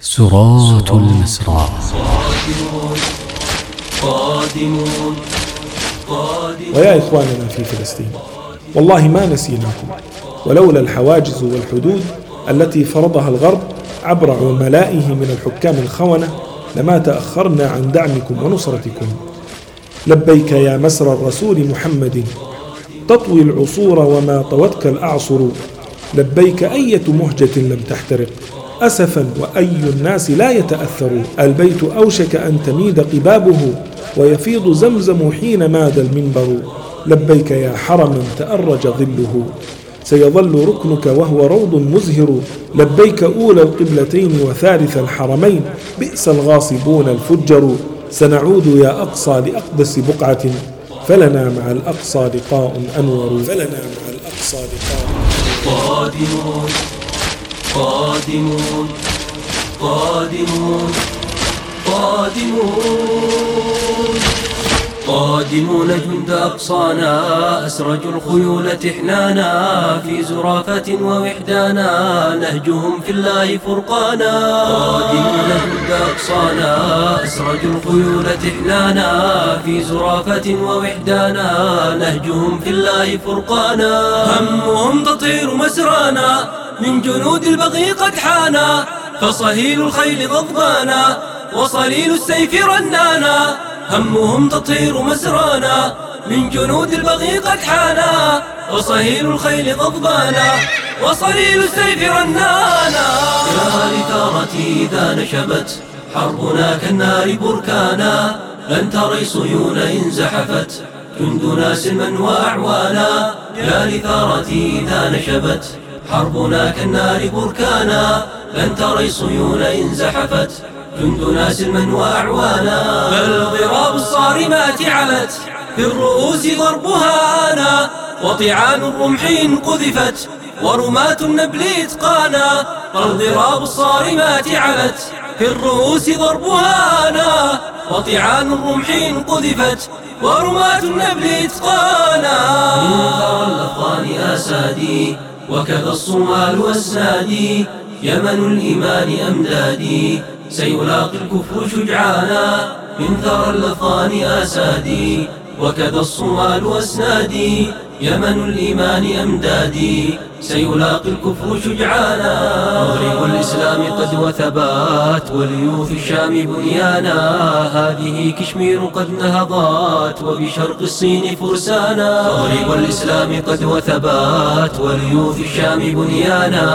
سرات المسرى. ويا إخواننا في فلسطين، والله ما نسيناكم، ولولا الحواجز والحدود التي فرضها الغرب عبر عملائه من الحكام الخونة لما تأخرنا عن دعمكم ونصرتكم. لبيك يا مسرى الرسول محمد، تطوي العصور وما طوتك الأعصر. لبيك أية مهجة لم تحترق، أسفا وأي الناس لا يتأثر. البيت أوشك أن تميد قبابه، ويفيض زمزم حين ماد المنبر. لبيك يا حرما تأرج ظله، سيظل ركنك وهو روض مزهر. لبيك أولى القبلتين وثالث الحرمين، بئس الغاصبون الفجر. سنعود يا أقصى لأقدس بقعة، فلنا مع الأقصى لقاء أنور. فلنا مع الأقصى لقاء. قادمون قادمون قادمون قادمون قادمون جند أقصانا، أسرجوا الخيول تحنانا، في زرافة ووحدانا، نهجهم في الله فرقانا. قادمون جند أقصانا، أسرجوا الخيول تحنانا، في زرافة ووحدانا، نهجهم في الله فرقانا. همهم تطير مسرانا، من جنود البغي قد حانا، فصهيل الخيل غضبانا، وصليل السيف رنانا. همهم تطير مسرانا، من جنود البغي قد حانا، وصهيل الخيل غضبانا، وصليل السيف رنانا. يا لثارتي إذا نشبت حربنا كالنار بركانا، لن تري صيون إن زحفت جندنا سلما وأعوانا. يا لثارتي إذا نشبت حربنا كالنار بركانا، لن تري صيون إن زحفت جندنا سلما وأعوانا. بل ضراب الصارمات علت في الرؤوس ضربها آنا، وطعان الرمح قذفت ورماة النبل إتقانا. بل ضراب الصارمات علت في الرؤوس ضربها آنا، وطعان الرمح قذفت ورماة النبل إتقانا. من ثرى الأفغان أسادي، وكذا الصومال واسنادي، يمن الإيمان أمدادي، سيلاقي الكفر شجعانا. من ثرى الأفغان أسادي، وكذا الصومال واسنادي، يمن الإيمان أمدادي، سيلاقي الكفر شجعانا. مغرب الإسلام قد وثبات، وليوث الشام بنيانا، هذه كشمير قد نهضت، وبشرق الصين فرسانا. مغرب الإسلام قد وثبات، وليوث الشام بنيانا،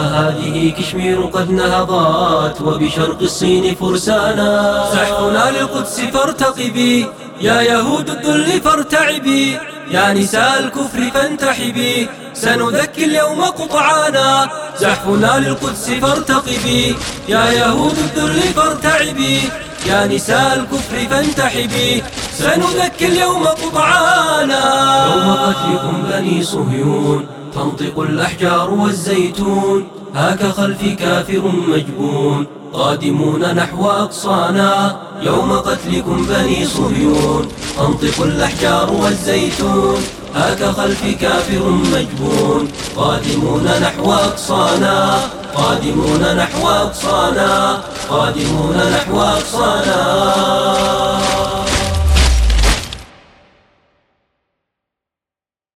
هذه كشمير قد نهضت، وبشرق الصين فرسانا. زحفنا للقدس فارتقبي، يا يهود الذل فارتعبي، يا نساء الكفر فانتحبي، سنذكي اليوم قطعانا. زحفنا للقدس فارتقبي، يا يهود الذل فارتعبي، يا نساء الكفر فانتحبي، سنذكي اليوم قطعانا. يوم قتلكم بني صهيون تنطق الأحجار والزيتون، هاك خلفي كافر مجبون، قادمون نحو أقصانا. يوم قتلكم بني صهيون تنطق الأحجار والزيتون، هاك خلفي كافر مجبون، قادمون نحو أقصانا. قادمون نحو أقصانا، قادمون نحو أقصانا.